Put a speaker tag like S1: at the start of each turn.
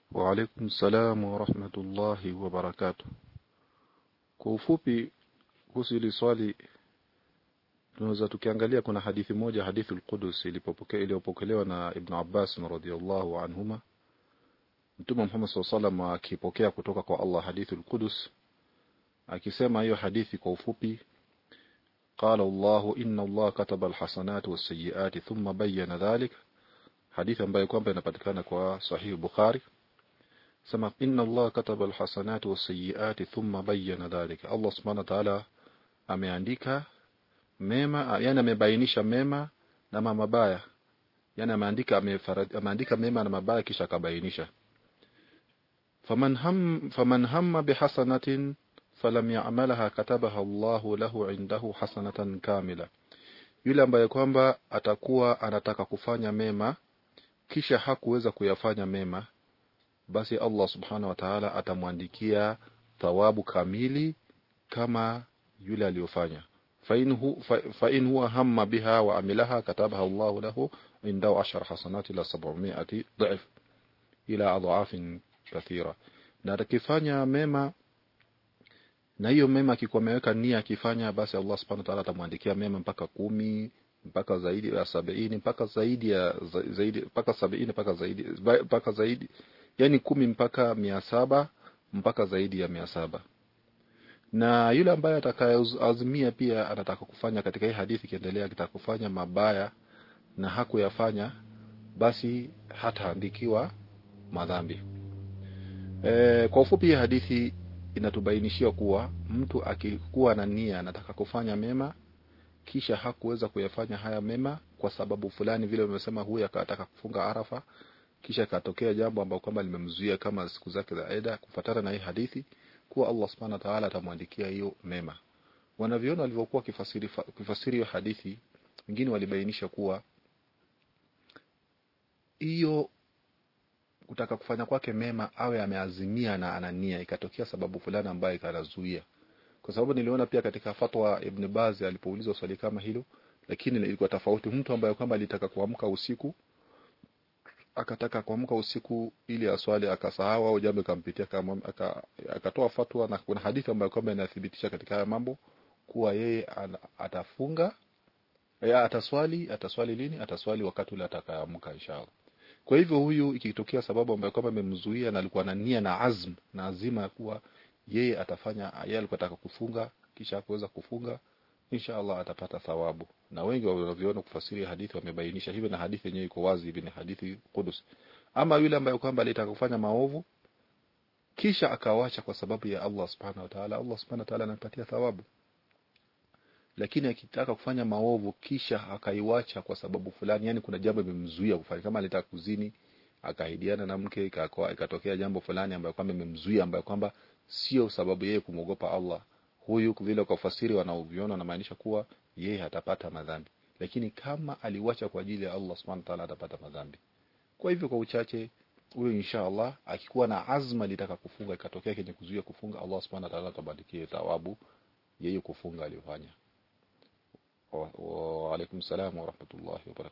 S1: Wa alaikum salam wa rahmatullahi wa barakatuh. Kwa ufupi kuhusu hili swali tunaweza tukiangalia kuna hadithi moja, hadithi al-Qudus iliyopokelewa na Ibn Abbas radhiyallahu anhuma. Mtume Muhammad sallallahu alaihi wasallam akipokea kutoka kwa Allah hadithi al-Qudus akisema hiyo hadithi kwa ufupi, qala Allah inna Allah kataba al-hasanati was-sayyiati thumma bayyana dhalik, hadithi ambayo kwamba inapatikana kwa sahih Bukhari. Sema inna Allah kataba al-hasanati was-sayyiati thumma bayyana dhalika. Allah subhanahu wa ta'ala ameandika mema, yani amebainisha mema na mabaya. Yani ameandika mema na mabaya kisha akabainisha. Faman hamma bihasanatin falam ya'malha katabaha Allahu lahu 'indahu hasanatan kamila. Yule ambaye kwamba atakuwa anataka kufanya mema kisha hakuweza kuyafanya mema, basi Allah subhanahu wa ta'ala atamwandikia thawabu kamili kama yule aliyofanya. Fa in huwa hamma biha wa amilaha katabaha Allah lahu indahu 10 hasanati ila 700 dha'if ila adhafin kathira. Na atakifanya mema na hiyo mema akikuwa ameweka nia akifanya, basi Allah subhanahu wa ta'ala atamwandikia mema mpaka 10 mpaka zaidi ya 70 mpaka zaidi ya zaidi mpaka 70 mpaka zaidi yani 10 mpaka 700 mpaka zaidi ya 700. Na yule ambaye atakayeazimia pia anataka kufanya, katika hii hadithi kiendelea, akitaka kufanya mabaya na hakuyafanya, basi hataandikiwa madhambi. Kwa ufupi hii hadithi inatubainishia kuwa mtu akikuwa na nia anataka kufanya mema kisha hakuweza kuyafanya haya mema kwa sababu fulani, vile umesema huyu akataka kufunga Arafa kisha katokea jambo ambalo kwamba limemzuia kama siku zake za Eid, kufuatana na hii hadithi kuwa Allah subhanahu wa ta'ala atamwandikia hiyo mema. Wanaviona walivyokuwa kifasiri hiyo hadithi, wengine walibainisha kuwa hiyo kutaka kufanya kwake mema awe ameazimia na anania, ikatokea sababu fulani ambayo ikanazuia. Kwa sababu niliona pia katika fatwa Ibn Baz alipoulizwa swali kama hilo, lakini ilikuwa tofauti. Mtu ambaye kwamba alitaka kuamka usiku, akataka kuamka usiku ili aswali akasahau au jambo kampitia, kama akatoa fatwa, na kuna hadithi ambayo kwamba inathibitisha katika haya mambo kuwa yeye atafunga, ataswali lini? Ataswali wakati ule atakaamka inshallah. Kwa hivyo huyu ikitokea sababu ambayo kwamba imemzuia na alikuwa na nia na azm na azima kuwa yeye atafanya, yeye alikuwa anataka kufunga kisha hakuweza kufunga, inshallah atapata thawabu. Na wengi wanaviona kufasiri hadithi wamebainisha hivyo, na hadithi yenyewe iko wazi hivi, ni hadithi Qudus. Ama yule ambaye kwamba alitaka kufanya maovu kisha akawacha kwa sababu ya Allah subhanahu wa ta'ala, Allah subhanahu wa ta'ala anampatia thawabu. Lakini akitaka kufanya maovu kisha akaiwacha kwa sababu fulani, yani kuna jambo limemzuia kufanya, kama alitaka kuzini akaidiana na mke ikatokea jambo fulani ambayo kwamba imemzuia, ambayo kwamba sio sababu yeye kumogopa Allah, huyu vile kwa fasiri wanaoviona na maanisha kuwa yeye hatapata madhambi. Lakini kama aliwacha kwa ajili ya Allah subhanahu wa ta'ala atapata madhambi. Kwa hivyo kwa uchache huyo inshallah akikuwa na azma litaka kufunga ikatokea kenye kuzuia kufunga, Allah subhanahu wa ta'ala atabandikia thawabu yeye kufunga aliyofanya. Wa alaikum salam wa rahmatullahi wa barakatuh.